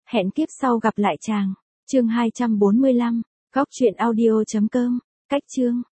Hẹn kiếp sau gặp lại chàng. Chương 245. Góc truyện audio.com. Cách chương.